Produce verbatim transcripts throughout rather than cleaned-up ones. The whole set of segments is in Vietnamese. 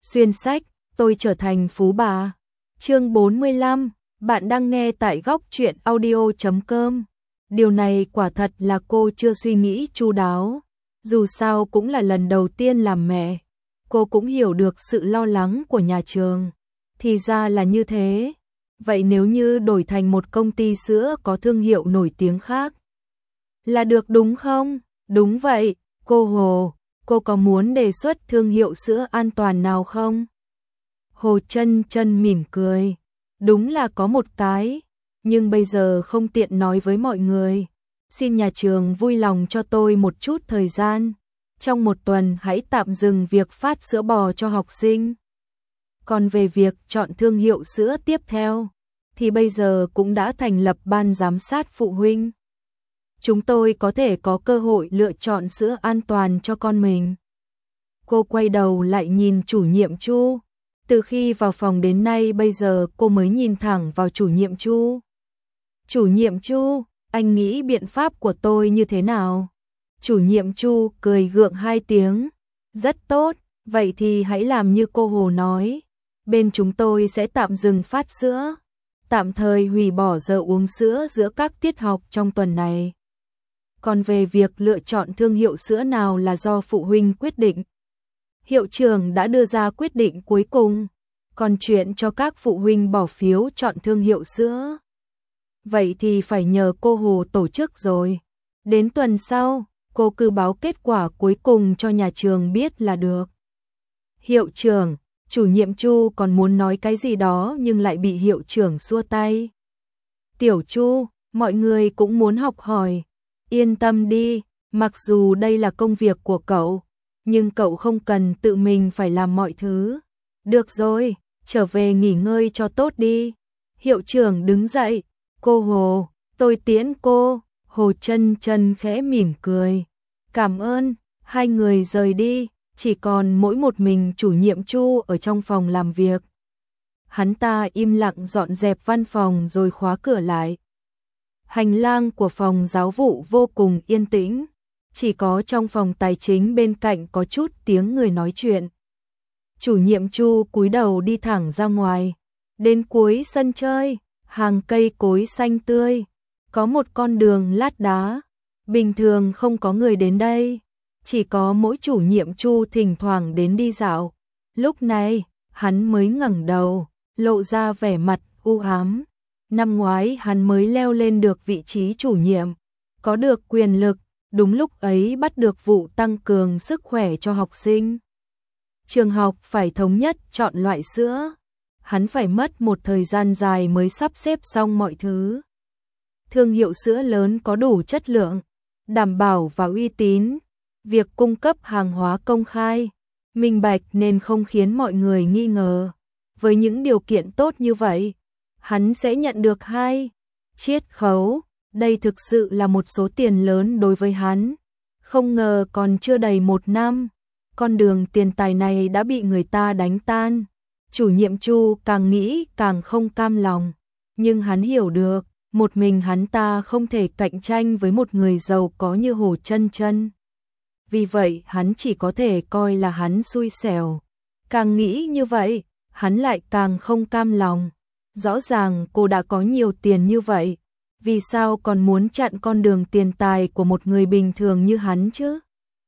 Xuyên sách, tôi trở thành phú bà. Chương bốn mươi lăm, bạn đang nghe tại góc truyện audio chấm com. Điều này quả thật là cô chưa suy nghĩ chu đáo. Dù sao cũng là lần đầu tiên làm mẹ. Cô cũng hiểu được sự lo lắng của nhà trường. Thì ra là như thế. Vậy nếu như đổi thành một công ty sữa có thương hiệu nổi tiếng khác, là được đúng không? Đúng vậy, cô Hồ, cô có muốn đề xuất thương hiệu sữa an toàn nào không? Hồ Chân Chân mỉm cười. Đúng là có một cái, nhưng bây giờ không tiện nói với mọi người. Xin nhà trường vui lòng cho tôi một chút thời gian. Trong một tuần hãy tạm dừng việc phát sữa bò cho học sinh. Còn về việc chọn thương hiệu sữa tiếp theo, thì bây giờ cũng đã thành lập ban giám sát phụ huynh. Chúng tôi có thể có cơ hội lựa chọn sữa an toàn cho con mình. Cô quay đầu lại nhìn chủ nhiệm Chu. Từ khi vào phòng đến nay bây giờ cô mới nhìn thẳng vào chủ nhiệm Chu. Chủ nhiệm Chu, anh nghĩ biện pháp của tôi như thế nào? Chủ nhiệm Chu cười gượng hai tiếng. Rất tốt, vậy thì hãy làm như cô Hồ nói. Bên chúng tôi sẽ tạm dừng phát sữa, tạm thời hủy bỏ giờ uống sữa giữa các tiết học trong tuần này. Còn về việc lựa chọn thương hiệu sữa nào là do phụ huynh quyết định. Hiệu trưởng đã đưa ra quyết định cuối cùng, còn chuyện cho các phụ huynh bỏ phiếu chọn thương hiệu sữa, vậy thì phải nhờ cô Hồ tổ chức rồi. Đến tuần sau, cô cứ báo kết quả cuối cùng cho nhà trường biết là được. Hiệu trưởng, chủ nhiệm Chu còn muốn nói cái gì đó nhưng lại bị hiệu trưởng xua tay. Tiểu Chu, mọi người cũng muốn học hỏi. Yên tâm đi, mặc dù đây là công việc của cậu, nhưng cậu không cần tự mình phải làm mọi thứ. Được rồi, trở về nghỉ ngơi cho tốt đi. Hiệu trưởng đứng dậy. Cô Hồ, tôi tiễn cô. Hồ Chân Chân khẽ mỉm cười. Cảm ơn. Hai người rời đi, chỉ còn mỗi một mình chủ nhiệm Chu ở trong phòng làm việc. Hắn ta im lặng dọn dẹp văn phòng rồi khóa cửa lại. Hành lang của phòng giáo vụ vô cùng yên tĩnh, chỉ có trong phòng tài chính bên cạnh có chút tiếng người nói chuyện. Chủ nhiệm Chu cúi đầu đi thẳng ra ngoài, đến cuối sân chơi, hàng cây cối xanh tươi, có một con đường lát đá, bình thường không có người đến đây, chỉ có mỗi chủ nhiệm Chu thỉnh thoảng đến đi dạo. Lúc này, hắn mới ngẩng đầu, lộ ra vẻ mặt u ám. Năm ngoái hắn mới leo lên được vị trí chủ nhiệm, có được quyền lực, đúng lúc ấy bắt được vụ tăng cường sức khỏe cho học sinh. Trường học phải thống nhất chọn loại sữa, hắn phải mất một thời gian dài mới sắp xếp xong mọi thứ. Thương hiệu sữa lớn có đủ chất lượng, đảm bảo và uy tín, việc cung cấp hàng hóa công khai, minh bạch nên không khiến mọi người nghi ngờ. Với những điều kiện tốt như vậy, hắn sẽ nhận được hai chiết khấu, đây thực sự là một số tiền lớn đối với hắn. Không ngờ còn chưa đầy một năm, con đường tiền tài này đã bị người ta đánh tan. Chủ nhiệm Chu càng nghĩ càng không cam lòng, nhưng hắn hiểu được, một mình hắn ta không thể cạnh tranh với một người giàu có như Hồ Chân Chân. Vì vậy hắn chỉ có thể coi là hắn xui xẻo. Càng nghĩ như vậy, hắn lại càng không cam lòng. Rõ ràng cô đã có nhiều tiền như vậy, vì sao còn muốn chặn con đường tiền tài của một người bình thường như hắn chứ?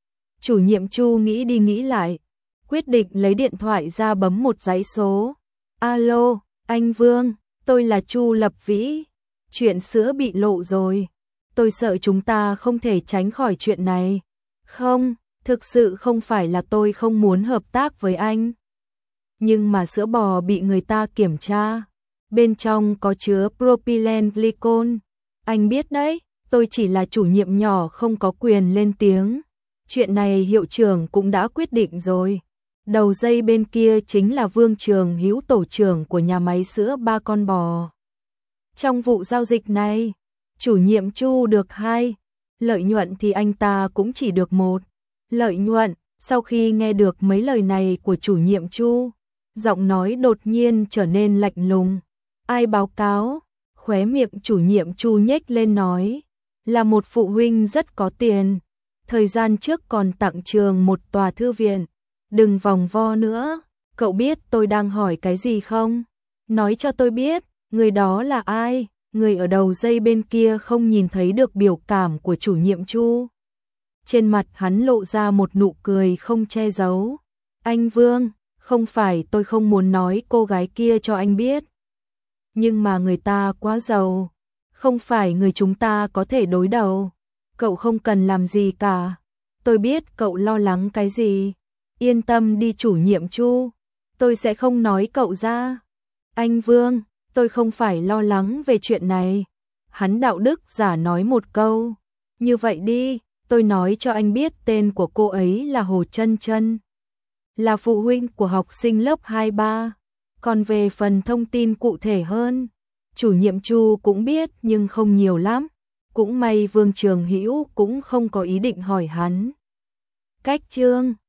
Chủ nhiệm Chu nghĩ đi nghĩ lại, quyết định lấy điện thoại ra bấm một dãy số. Alo, anh Vương, tôi là Chu Lập Vĩ. Chuyện sữa bị lộ rồi. Tôi sợ chúng ta không thể tránh khỏi chuyện này. Không, thực sự không phải là tôi không muốn hợp tác với anh. Nhưng mà sữa bò bị người ta kiểm tra. Bên trong có chứa propylene glycol. Anh biết đấy, tôi chỉ là chủ nhiệm nhỏ không có quyền lên tiếng. Chuyện này hiệu trưởng cũng đã quyết định rồi. Đầu dây bên kia chính là Vương Trường Hữu, tổ trưởng của nhà máy sữa Ba Con Bò. Trong vụ giao dịch này, chủ nhiệm Chu được hai, lợi nhuận thì anh ta cũng chỉ được một. Lợi nhuận, sau khi nghe được mấy lời này của chủ nhiệm Chu, giọng nói đột nhiên trở nên lạnh lùng. Ai báo cáo? Khóe miệng chủ nhiệm Chu nhếch lên nói, là một phụ huynh rất có tiền. Thời gian trước còn tặng trường một tòa thư viện. Đừng vòng vo nữa, Cậu biết tôi đang hỏi cái gì không? Nói cho tôi biết, người đó là ai? Người ở đầu dây bên kia không nhìn thấy được biểu cảm của chủ nhiệm Chu. Trên mặt hắn lộ ra một nụ cười không che giấu. Anh Vương, không phải tôi không muốn nói cô gái kia cho anh biết. Nhưng mà người ta quá giàu. Không phải người chúng ta có thể đối đầu. Cậu không cần làm gì cả. Tôi biết cậu lo lắng cái gì. Yên tâm đi chủ nhiệm Chu. Tôi sẽ không nói cậu ra. Anh Vương, tôi không phải lo lắng về chuyện này. Hắn đạo đức giả nói một câu. Như vậy đi, tôi nói cho anh biết tên của cô ấy là Hồ Chân Chân. Là phụ huynh của học sinh lớp hai ba. Còn về phần thông tin cụ thể hơn, chủ nhiệm Chu cũng biết nhưng không nhiều lắm. Cũng may Vương Trường Hữu cũng không có ý định hỏi hắn. Cách chương